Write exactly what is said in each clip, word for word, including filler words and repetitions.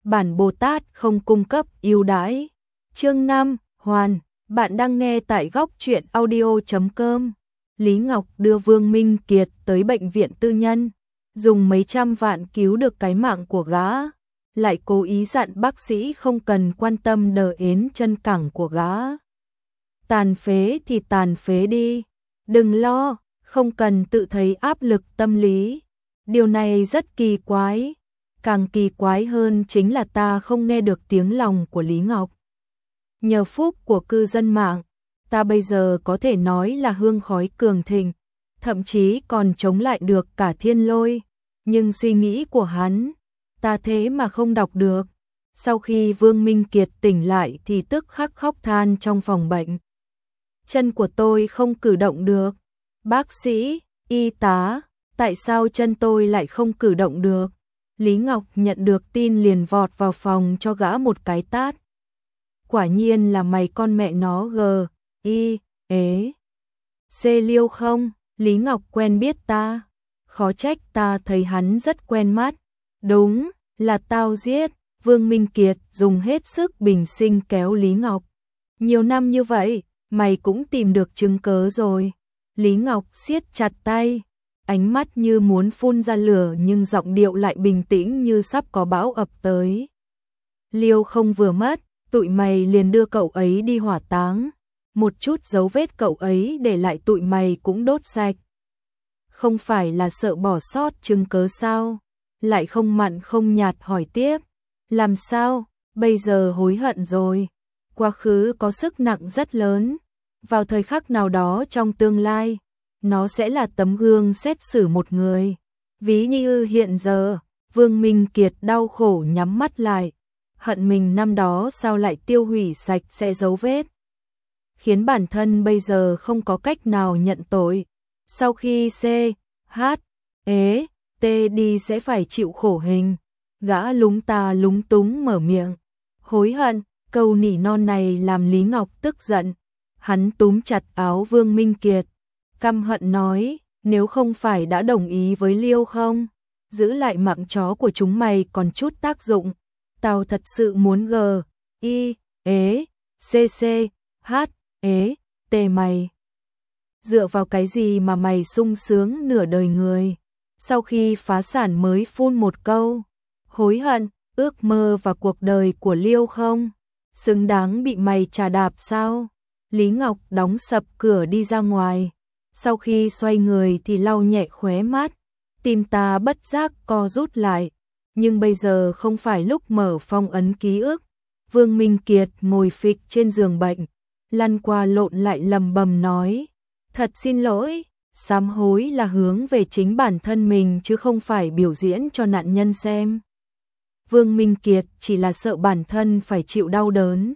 bản Bồ Tát không cung cấp ưu đãi. Chương năm, Hoàn, bạn đang nghe tại góc truyện audio chấm com. Lý Ngọc đưa Vương Minh Kiệt tới bệnh viện tư nhân, dùng mấy trăm vạn cứu được cái mạng của gã, lại cố ý dặn bác sĩ không cần quan tâm đờ ến chân cẳng của gã. Tàn phế thì tàn phế đi, đừng lo, không cần tự thấy áp lực tâm lý. Điều này rất kỳ quái, càng kỳ quái hơn chính là ta không nghe được tiếng lòng của Lý Ngọc. Nhờ phúc của cư dân mạng, ta bây giờ có thể nói là hương khói cường thịnh, thậm chí còn chống lại được cả thiên lôi, nhưng suy nghĩ của hắn, ta thế mà không đọc được. Sau khi Vương Minh Kiệt tỉnh lại thì tức khắc khóc than trong phòng bệnh. Chân của tôi không cử động được. Bác sĩ, y tá, tại sao chân tôi lại không cử động được? Lý Ngọc nhận được tin liền vọt vào phòng cho gã một cái tát. Quả nhiên là mày con mẹ nó gờ, y, ế. Xê Liêu không? Lý Ngọc quen biết ta. Khó trách ta thấy hắn rất quen mắt. Đúng, là tao giết. Vương Minh Kiệt dùng hết sức bình sinh kéo Lý Ngọc. Nhiều năm như vậy, mày cũng tìm được chứng cớ rồi. Lý Ngọc siết chặt tay, ánh mắt như muốn phun ra lửa nhưng giọng điệu lại bình tĩnh như sắp có bão ập tới. Liêu không vừa mất, tụi mày liền đưa cậu ấy đi hỏa táng. Một chút dấu vết cậu ấy để lại tụi mày cũng đốt sạch. Không phải là sợ bỏ sót chứng cớ sao? Lại không mặn không nhạt hỏi tiếp. Làm sao? Bây giờ hối hận rồi. Quá khứ có sức nặng rất lớn. Vào thời khắc nào đó trong tương lai, nó sẽ là tấm gương xét xử một người. Ví như hiện giờ, Vương Minh Kiệt đau khổ nhắm mắt lại. Hận mình năm đó sao lại tiêu hủy sạch sẽ dấu vết. Khiến bản thân bây giờ không có cách nào nhận tội. Sau khi C, H, ế, T đi sẽ phải chịu khổ hình. Gã lúng ta lúng túng mở miệng. Hối hận, câu nỉ non này làm Lý Ngọc tức giận. Hắn túm chặt áo Vương Minh Kiệt. Căm hận nói, nếu không phải đã đồng ý với Liêu không? Giữ lại mạng chó của chúng mày còn chút tác dụng. Tao thật sự muốn g, y, ế, cc, h, ế, t mày. Dựa vào cái gì mà mày sung sướng nửa đời người? Sau khi phá sản mới phun một câu. Hối hận, ước mơ và cuộc đời của Liêu không? Xứng đáng bị mày trà đạp sao? Lý Ngọc đóng sập cửa đi ra ngoài. Sau khi xoay người thì lau nhẹ khóe mắt. Tim ta bất giác co rút lại. Nhưng bây giờ không phải lúc mở phong ấn ký ức. Vương Minh Kiệt ngồi phịch trên giường bệnh, lăn qua lộn lại lầm bầm nói. Thật xin lỗi, sám hối là hướng về chính bản thân mình chứ không phải biểu diễn cho nạn nhân xem. Vương Minh Kiệt chỉ là sợ bản thân phải chịu đau đớn.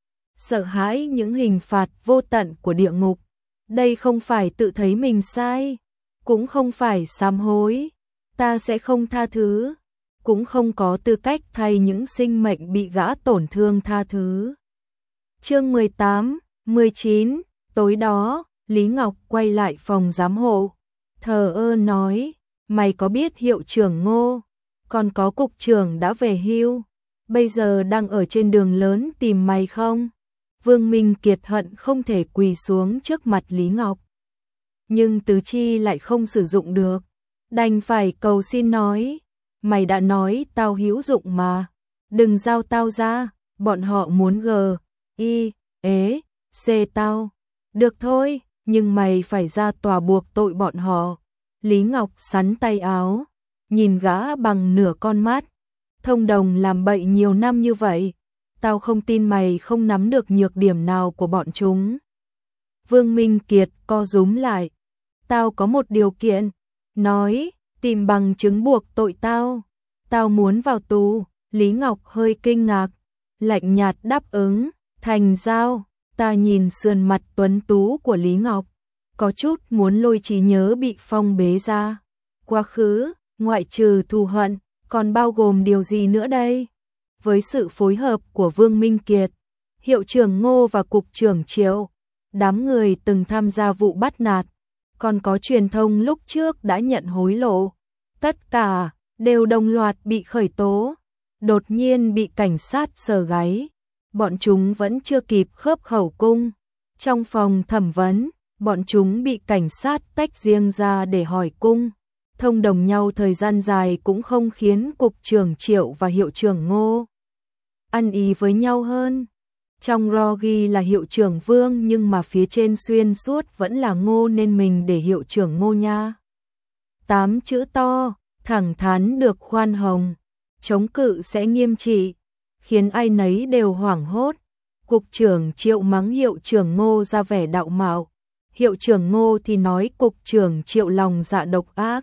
Sợ hãi những hình phạt vô tận của địa ngục. Đây không phải tự thấy mình sai, cũng không phải sám hối. Ta sẽ không tha thứ, cũng không có tư cách thay những sinh mệnh bị gã tổn thương tha thứ. Chương mười tám, mười chín, tối đó, Lý Ngọc quay lại phòng giám hộ. Thờ ơ nói, mày có biết hiệu trưởng Ngô, còn có cục trưởng đã về hưu, bây giờ đang ở trên đường lớn tìm mày không? Vương Minh Kiệt hận không thể quỳ xuống trước mặt Lý Ngọc. Nhưng tứ chi lại không sử dụng được, đành phải cầu xin nói. Mày đã nói tao hữu dụng mà, đừng giao tao ra, bọn họ muốn g, y, ế, c tao. Được thôi, nhưng mày phải ra tòa buộc tội bọn họ. Lý Ngọc sắn tay áo, nhìn gã bằng nửa con mắt. Thông đồng làm bậy nhiều năm như vậy, tao không tin mày không nắm được nhược điểm nào của bọn chúng. Vương Minh Kiệt co rúm lại. Tao có một điều kiện. Nói, tìm bằng chứng buộc tội tao. Tao muốn vào tù. Lý Ngọc hơi kinh ngạc, lạnh nhạt đáp ứng. Thành giao. Ta nhìn sườn mặt tuấn tú của Lý Ngọc, có chút muốn lôi trí nhớ bị phong bế ra. Quá khứ, ngoại trừ thù hận, còn bao gồm điều gì nữa đây? Với sự phối hợp của Vương Minh Kiệt, hiệu trưởng Ngô và cục trưởng Triệu, đám người từng tham gia vụ bắt nạt, còn có truyền thông lúc trước đã nhận hối lộ, tất cả đều đồng loạt bị khởi tố. đột nhiên bị cảnh sát sờ gáy. Bọn chúng vẫn chưa kịp khớp khẩu cung. Trong phòng thẩm vấn, bọn chúng bị cảnh sát tách riêng ra để hỏi cung. Thông đồng nhau thời gian dài cũng không khiến cục trưởng Triệu và hiệu trưởng Ngô ăn ý với nhau hơn. Trong ro ghi là hiệu trưởng Vương nhưng mà phía trên xuyên suốt vẫn là Ngô nên mình để hiệu trưởng Ngô nha. Tám chữ to, thẳng thắn được khoan hồng, chống cự sẽ nghiêm trị, khiến ai nấy đều hoảng hốt. Cục trưởng Triệu mắng hiệu trưởng Ngô ra vẻ đạo mạo, hiệu trưởng Ngô thì nói cục trưởng Triệu lòng dạ độc ác.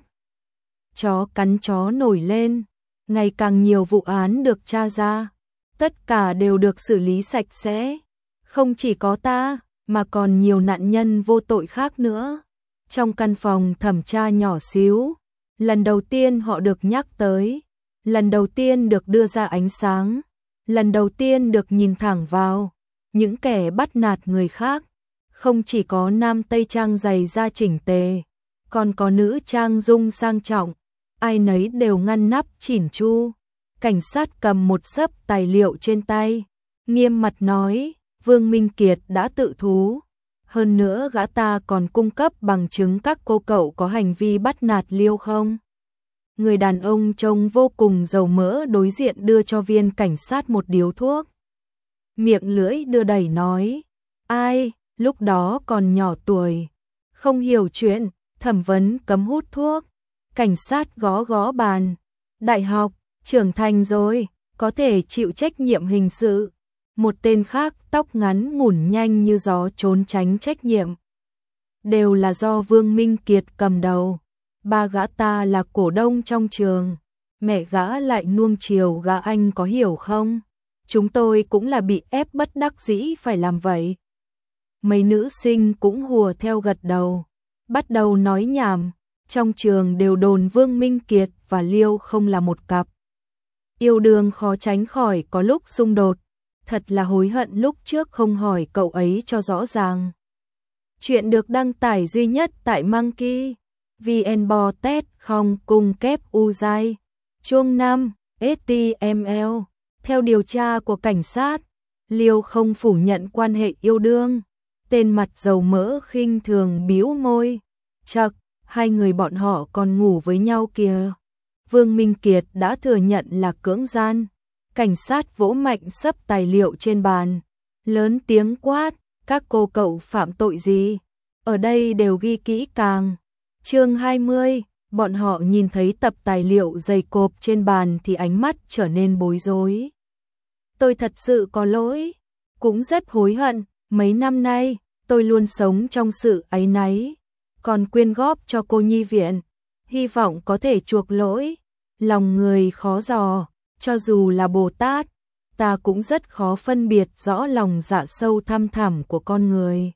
Chó cắn chó nổi lên, ngày càng nhiều vụ án được tra ra, tất cả đều được xử lý sạch sẽ. Không chỉ có ta, mà còn nhiều nạn nhân vô tội khác nữa. Trong căn phòng thẩm tra nhỏ xíu, lần đầu tiên họ được nhắc tới, lần đầu tiên được đưa ra ánh sáng, lần đầu tiên được nhìn thẳng vào. Những kẻ bắt nạt người khác, không chỉ có nam tây trang giày da chỉnh tề, còn có nữ trang dung sang trọng, ai nấy đều ngăn nắp chỉn chu. Cảnh sát cầm một xấp tài liệu trên tay, nghiêm mặt nói, Vương Minh Kiệt đã tự thú. Hơn nữa gã ta còn cung cấp bằng chứng các cô cậu có hành vi bắt nạt Liêu không. Người đàn ông trông vô cùng dầu mỡ đối diện đưa cho viên cảnh sát một điếu thuốc. Miệng lưỡi đưa đẩy nói, ai, lúc đó còn nhỏ tuổi, không hiểu chuyện, thẩm vấn cấm hút thuốc. Cảnh sát gõ gõ bàn, đại học, trưởng thành rồi, có thể chịu trách nhiệm hình sự. Một tên khác tóc ngắn ngủn nhanh như gió trốn tránh trách nhiệm. Đều là do Vương Minh Kiệt cầm đầu. Ba gã ta là cổ đông trong trường, mẹ gã lại nuông chiều gã, anh có hiểu không? Chúng tôi cũng là bị ép bất đắc dĩ phải làm vậy. Mấy nữ sinh cũng hùa theo gật đầu, bắt đầu nói nhảm. Trong trường đều đồn Vương Minh Kiệt và Liêu không là một cặp. Yêu đương khó tránh khỏi có lúc xung đột, thật là hối hận lúc trước không hỏi cậu ấy cho rõ ràng. Chuyện được đăng tải duy nhất tại Monkey vn Botet không cung kép Uzai. Chuông năm, ét tê em lờ. Theo điều tra của cảnh sát, Liêu không phủ nhận quan hệ yêu đương. Tên mặt dầu mỡ khinh thường bĩu môi. Chậc, hai người bọn họ còn ngủ với nhau kìa. Vương Minh Kiệt đã thừa nhận là cưỡng gian. Cảnh sát vỗ mạnh xấp tài liệu trên bàn, lớn tiếng quát, các cô cậu phạm tội gì? Ở đây đều ghi kỹ càng. Chương hai mươi, bọn họ nhìn thấy tập tài liệu dày cộp trên bàn thì ánh mắt trở nên bối rối. Tôi thật sự có lỗi, cũng rất hối hận, mấy năm nay tôi luôn sống trong sự áy náy, còn quyên góp cho cô nhi viện, hy vọng có thể chuộc lỗi. Lòng người khó dò, cho dù là Bồ Tát, ta cũng rất khó phân biệt rõ lòng dạ sâu thăm thẳm của con người.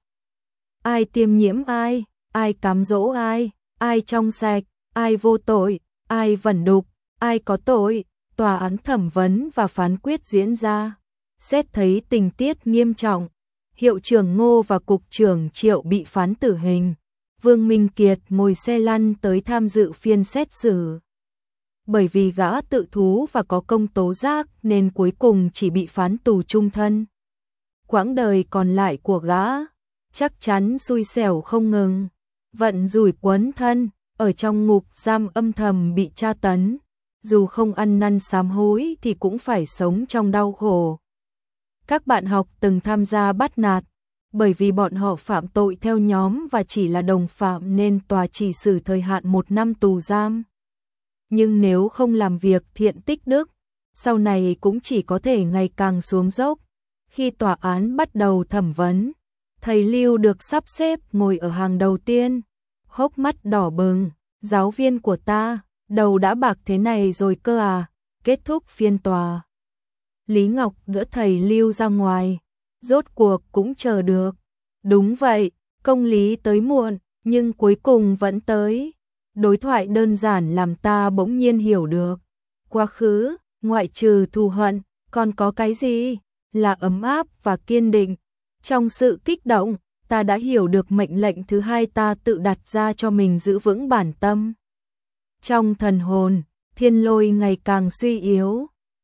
Ai tiêm nhiễm ai, ai cám dỗ ai, ai trong sạch, ai vô tội, ai vẩn đục, ai có tội. Tòa án thẩm vấn và phán quyết diễn ra, xét thấy tình tiết nghiêm trọng, hiệu trưởng Ngô và cục trưởng Triệu bị phán tử hình. Vương Minh Kiệt ngồi xe lăn tới tham dự phiên xét xử. Bởi vì gã tự thú và có công tố giác nên cuối cùng chỉ bị phán tù chung thân. Quãng đời còn lại của gã chắc chắn xui xẻo không ngừng, vận rủi quấn thân, ở trong ngục giam âm thầm bị tra tấn, dù không ăn năn sám hối thì cũng phải sống trong đau khổ. Các bạn học từng tham gia bắt nạt, bởi vì bọn họ phạm tội theo nhóm và chỉ là đồng phạm nên tòa chỉ xử thời hạn một năm tù giam. Nhưng nếu không làm việc thiện tích đức, sau này cũng chỉ có thể ngày càng xuống dốc. Khi tòa án bắt đầu thẩm vấn, thầy Lưu được sắp xếp ngồi ở hàng đầu tiên, hốc mắt đỏ bừng, giáo viên của ta, đầu đã bạc thế này rồi cơ à. Kết thúc phiên tòa, Lý Ngọc đỡ thầy Lưu ra ngoài, rốt cuộc cũng chờ được. Đúng vậy, công lý tới muộn, nhưng cuối cùng vẫn tới. Đối thoại đơn giản làm ta bỗng nhiên hiểu được. Quá khứ, ngoại trừ thù hận, còn có cái gì? Là ấm áp và kiên định. Trong sự kích động, ta đã hiểu được mệnh lệnh thứ hai ta tự đặt ra cho mình giữ vững bản tâm. Trong thần hồn, thiên lôi ngày càng suy yếu.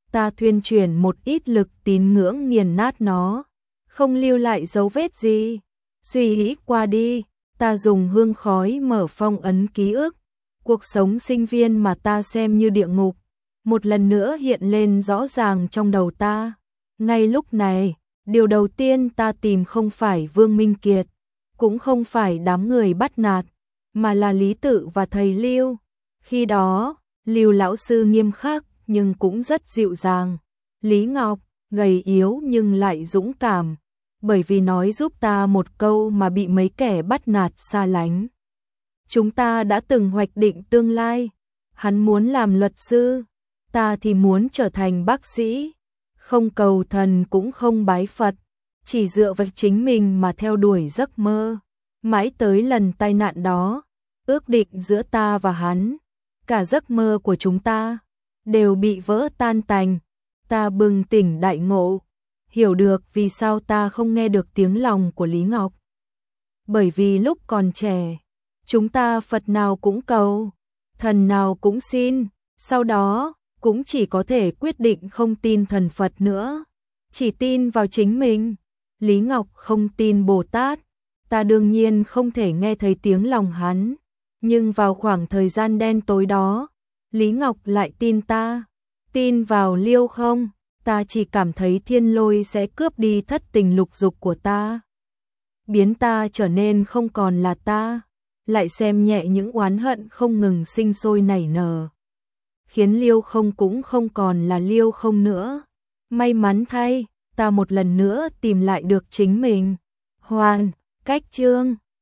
ta thuyên chuyển một ít lực tín ngưỡng nghiền nát nó, không lưu lại dấu vết gì. Suy nghĩ qua đi, ta dùng hương khói mở phong ấn ký ức, cuộc sống sinh viên mà ta xem như địa ngục, một lần nữa hiện lên rõ ràng trong đầu ta. Ngay lúc này, điều đầu tiên ta tìm không phải Vương Minh Kiệt, cũng không phải đám người bắt nạt, mà là Lý Tự và thầy Lưu. Khi đó, Lưu lão sư nghiêm khắc nhưng cũng rất dịu dàng. Lý Ngọc, gầy yếu nhưng lại dũng cảm, bởi vì nói giúp ta một câu mà bị mấy kẻ bắt nạt xa lánh. Chúng ta đã từng hoạch định tương lai, hắn muốn làm luật sư, ta thì muốn trở thành bác sĩ, không cầu thần cũng không bái Phật, chỉ dựa vào chính mình mà theo đuổi giấc mơ. Mãi tới lần tai nạn đó, ước định giữa ta và hắn, cả giấc mơ của chúng ta đều bị vỡ tan tành. Ta bừng tỉnh đại ngộ, hiểu được vì sao ta không nghe được tiếng lòng của Lý Ngọc. Bởi vì lúc còn trẻ, chúng ta Phật nào cũng cầu, thần nào cũng xin, sau đó cũng chỉ có thể quyết định không tin thần Phật nữa, chỉ tin vào chính mình. Lý Ngọc không tin Bồ Tát, ta đương nhiên không thể nghe thấy tiếng lòng hắn, nhưng vào khoảng thời gian đen tối đó, Lý Ngọc lại tin ta. Tin vào Liêu không, ta chỉ cảm thấy thiên lôi sẽ cướp đi thất tình lục dục của ta, biến ta trở nên không còn là ta, lại xem nhẹ những oán hận không ngừng sinh sôi nảy nở, khiến Liêu không cũng không còn là Liêu không nữa. May mắn thay, ta một lần nữa tìm lại được chính mình. Hoàn, cách chương